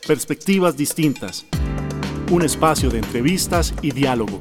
Perspectivas distintas. Un espacio de entrevistas y diálogo.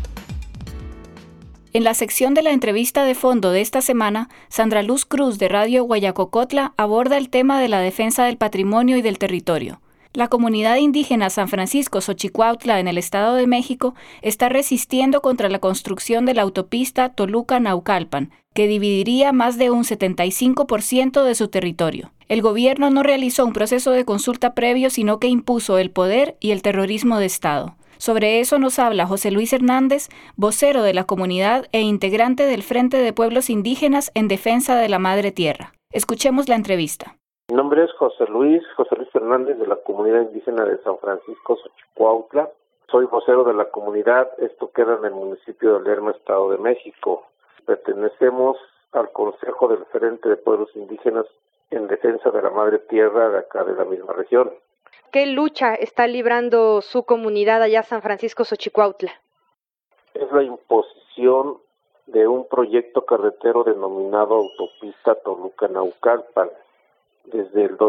En la sección de la entrevista de fondo de esta semana, Sandra Luz Cruz de Radio Guayacocotla aborda el tema de la defensa del patrimonio y del territorio. La comunidad indígena San Francisco Xochicuautla en el Estado de México está resistiendo contra la construcción de la autopista Toluca-Naucalpan, que dividiría más de un 75% de su territorio. El gobierno no realizó un proceso de consulta previo, sino que impuso el poder y el terrorismo de Estado. Sobre eso nos habla José Luis Hernández, vocero de la comunidad e integrante del Frente de Pueblos Indígenas en Defensa de la Madre Tierra. Escuchemos la entrevista. Mi nombre es José Luis Hernández de la comunidad indígena de San Francisco Xochicuautla. Soy vocero de la comunidad, esto queda en el municipio de Lerma, Estado de México. Pertenecemos al Consejo del Frente de Pueblos Indígenas en Defensa de la Madre Tierra de acá de la misma región. ¿Qué lucha está librando su comunidad allá San Francisco Xochicuautla? Es la imposición de un proyecto carretero denominado Autopista Toluca-Naucalpan. Desde el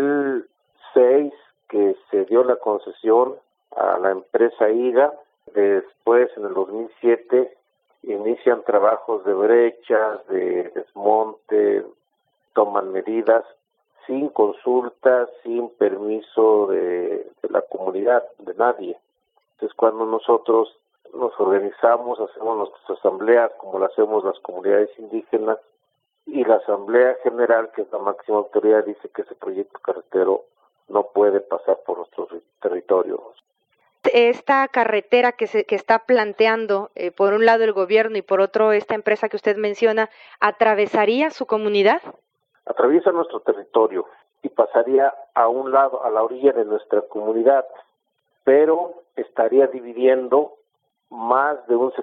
2006 que se dio la concesión a la empresa IGA, después en el 2007 inician trabajos de brechas, de desmonte, toman medidas sin consulta, sin permiso de la comunidad, de nadie. Entonces cuando nosotros nos organizamos, hacemos nuestras asambleas como lo hacemos las comunidades indígenas, y la Asamblea General, que es la máxima autoridad, dice que ese proyecto carretero no puede pasar por nuestro territorio. Esta carretera que está planteando, por un lado el gobierno y por otro esta empresa que usted menciona, ¿atravesaría su comunidad? Atraviesa nuestro territorio y pasaría a un lado, a la orilla de nuestra comunidad, pero estaría dividiendo más de un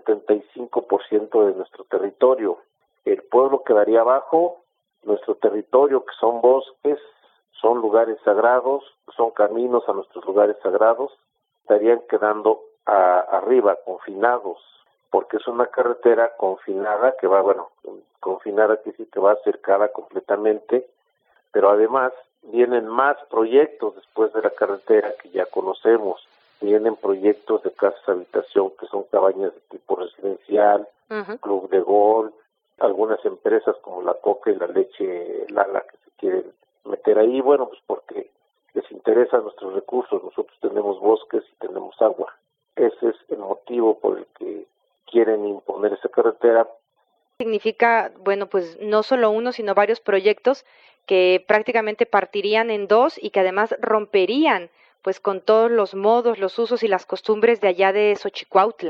75% de nuestro territorio. El pueblo quedaría abajo, nuestro territorio, que son bosques, son lugares sagrados, son caminos a nuestros lugares sagrados, estarían quedando arriba, confinados, porque es una carretera confinada que va, confinada que sí que va cercada completamente, pero además vienen más proyectos después de la carretera que ya conocemos. Vienen proyectos de casas habitación que son cabañas de tipo residencial, club de golf, algunas empresas como la coca y la leche Lala que se quieren meter ahí, pues porque les interesan nuestros recursos. Nosotros tenemos bosques y tenemos agua. Ese es el motivo por el que quieren imponer esa carretera. Significa, pues no solo uno, sino varios proyectos que prácticamente partirían en dos y que además romperían pues con todos los modos, los usos y las costumbres de allá de Xochicuautla.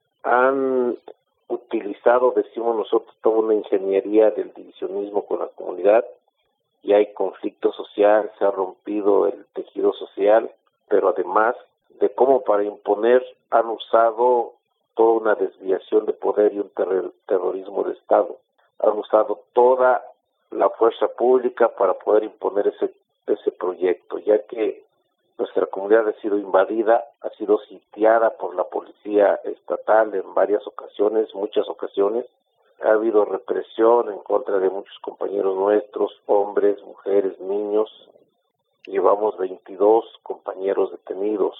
Han utilizado, decimos nosotros, toda una ingeniería del divisionismo con la comunidad, y hay conflicto social, se ha rompido el tejido social, pero además de cómo para imponer han usado toda una desviación de poder y un terrorismo de Estado. Han usado toda la fuerza pública para poder imponer ese proyecto, ya que nuestra comunidad ha sido invadida, ha sido sitiada por la policía estatal en muchas ocasiones. Ha habido represión en contra de muchos compañeros nuestros, hombres, mujeres, niños. Llevamos 22 compañeros detenidos.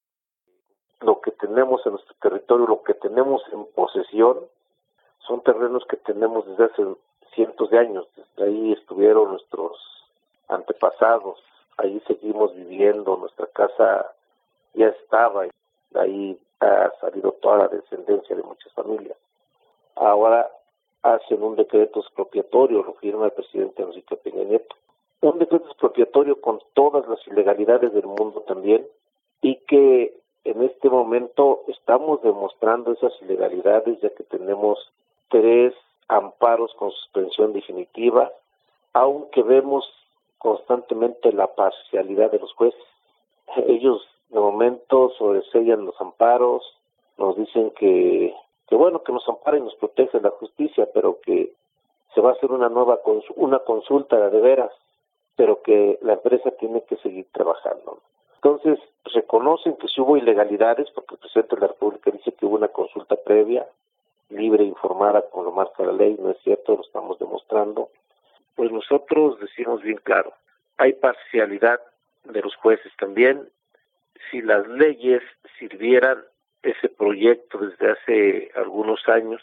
Lo que tenemos en nuestro territorio, lo que tenemos en posesión, son terrenos que tenemos desde hace cientos de años. Desde ahí estuvieron nuestros antepasados. Ahí seguimos viviendo, nuestra casa ya estaba, de ahí ha salido toda la descendencia de muchas familias. Ahora hacen un decreto expropiatorio, lo firma el presidente Enrique Peña Nieto. Un decreto expropiatorio con todas las ilegalidades del mundo también, y que en este momento estamos demostrando esas ilegalidades, ya que tenemos 3 amparos con suspensión definitiva, aunque vemos constantemente la parcialidad de los jueces. Ellos de momento sobresellan los amparos, nos dicen que nos ampara y nos protege la justicia, pero que se va a hacer una consulta de veras, pero que la empresa tiene que seguir trabajando. Entonces, reconocen que sí hubo ilegalidades, porque el presidente de la República dice que hubo una consulta previa, libre e informada, como lo marca la ley. No es cierto, lo estamos demostrando. Pues nosotros decimos bien claro, hay parcialidad de los jueces también. Si las leyes sirvieran, ese proyecto desde hace algunos años,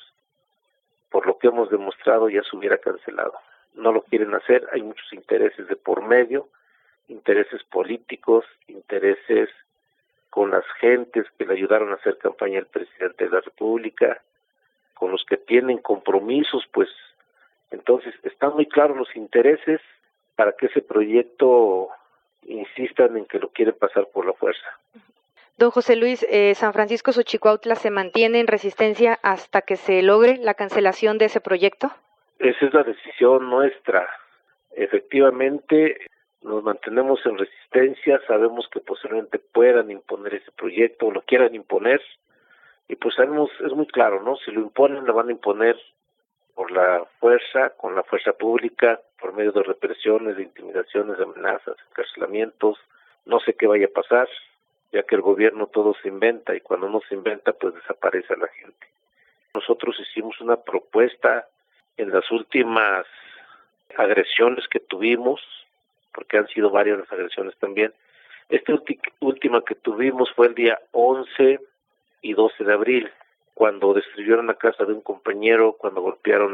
por lo que hemos demostrado, ya se hubiera cancelado. No lo quieren hacer, hay muchos intereses de por medio, intereses políticos, intereses con las gentes que le ayudaron a hacer campaña al presidente de la República, con los que tienen compromisos, pues entonces están muy claros los intereses para que ese proyecto insistan en que lo quieren pasar por la fuerza. Don José Luis, San Francisco Xochicuautla se mantiene en resistencia hasta que se logre la cancelación de ese proyecto. Esa es la decisión nuestra. Efectivamente, nos mantenemos en resistencia, sabemos que posiblemente puedan imponer ese proyecto o lo quieran imponer, y pues sabemos, es muy claro, ¿no? Si lo imponen, lo van a imponer por la fuerza, con la fuerza pública, por medio de represiones, de intimidaciones, de amenazas, encarcelamientos. No sé qué vaya a pasar, ya que el gobierno todo se inventa, y cuando no se inventa, pues desaparece a la gente. Nosotros hicimos una propuesta en las últimas agresiones que tuvimos, porque han sido varias las agresiones también. Esta última que tuvimos fue el día 11 y 12 de abril, cuando destruyeron la casa de un compañero, cuando golpearon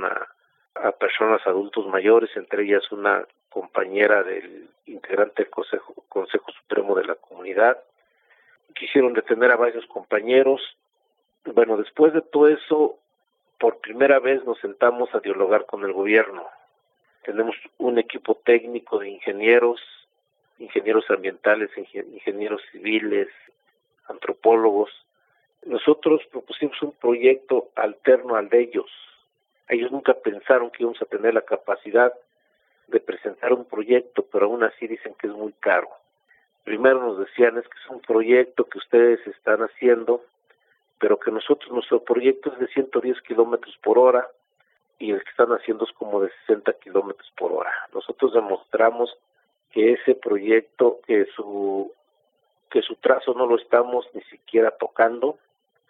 a personas adultos mayores, entre ellas una compañera del integrante del Consejo Supremo de la Comunidad. Quisieron detener a varios compañeros. Bueno, después de todo eso, por primera vez nos sentamos a dialogar con el gobierno. Tenemos un equipo técnico de ingenieros ambientales, ingenieros civiles, antropólogos. Nosotros propusimos un proyecto alterno al de ellos. Ellos nunca pensaron que íbamos a tener la capacidad de presentar un proyecto, pero aún así dicen que es muy caro. Primero nos decían, es que es un proyecto que ustedes están haciendo, pero que nuestro proyecto es de 110 kilómetros por hora, y el que están haciendo es como de 60 kilómetros por hora. Nosotros demostramos que ese proyecto, que su trazo no lo estamos ni siquiera tocando.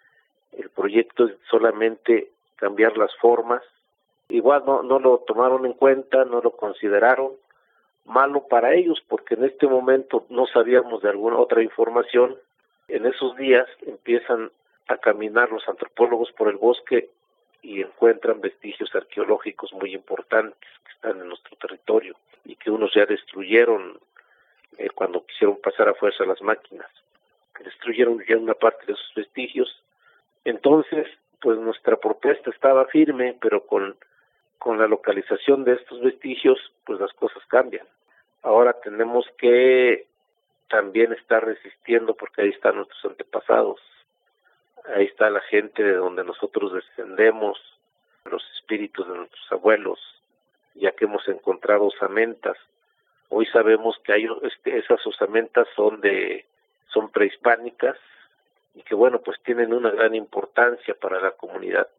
El proyecto es solamente cambiar las formas. Igual no lo tomaron en cuenta, no lo consideraron. Malo para ellos, porque en este momento no sabíamos de alguna otra información. En esos días empiezan a caminar los antropólogos por el bosque y encuentran vestigios arqueológicos muy importantes que están en nuestro territorio y que unos ya destruyeron cuando quisieron pasar a fuerza las máquinas. Destruyeron ya una parte de esos vestigios. Entonces, pues nuestra propuesta estaba firme, pero con la localización de estos vestigios, pues las cosas cambian. Ahora tenemos que también estar resistiendo, porque ahí están nuestros antepasados. Ahí está la gente de donde nosotros descendemos, los espíritus de nuestros abuelos, ya que hemos encontrado osamentas. Hoy sabemos que esas osamentas son prehispánicas y que bueno, pues tienen una gran importancia para la comunidad,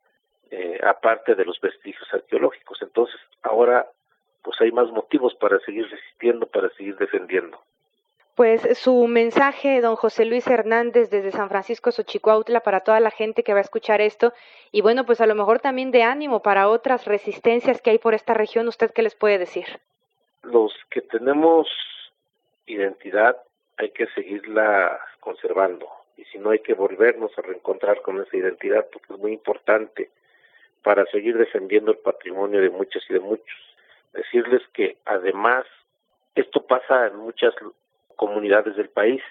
aparte de los vestigios arqueológicos. Entonces ahora pues hay más motivos para seguir resistiendo, para seguir defendiendo. Pues su mensaje, don José Luis Hernández, desde San Francisco Xochicuautla, para toda la gente que va a escuchar esto, y bueno, pues a lo mejor también de ánimo para otras resistencias que hay por esta región, ¿usted qué les puede decir? Los que tenemos identidad hay que seguirla conservando, y si no hay que volvernos a reencontrar con esa identidad, porque es muy importante para seguir defendiendo el patrimonio de muchas y de muchos. Decirles que además esto pasa en muchas comunidades del país,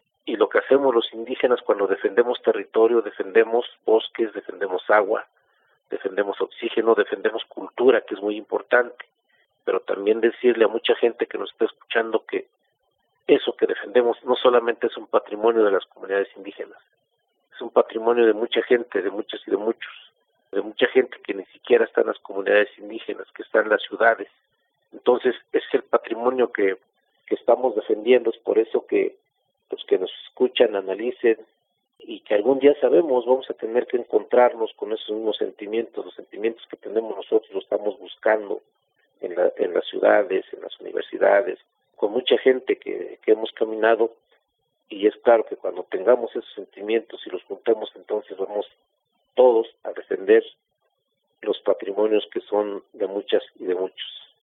y lo que hacemos los indígenas cuando defendemos territorio, defendemos bosques, defendemos agua, defendemos oxígeno, defendemos cultura, que es muy importante, pero también decirle a mucha gente que nos está escuchando que eso que defendemos no solamente es un patrimonio de las comunidades indígenas, es un patrimonio de mucha gente, de muchas y de muchos, de mucha gente que ni siquiera está en las comunidades indígenas, que está en las ciudades. Entonces es el patrimonio que estamos defendiendo. Es por eso que los que nos escuchan analicen, y que algún día sabemos vamos a tener que encontrarnos con esos mismos sentimientos. Los sentimientos que tenemos nosotros los estamos buscando en las ciudades, en las universidades, con mucha gente que hemos caminado, y es claro que cuando tengamos esos sentimientos y los juntemos, entonces vamos todos a defender los patrimonios que son de muchas y de muchos.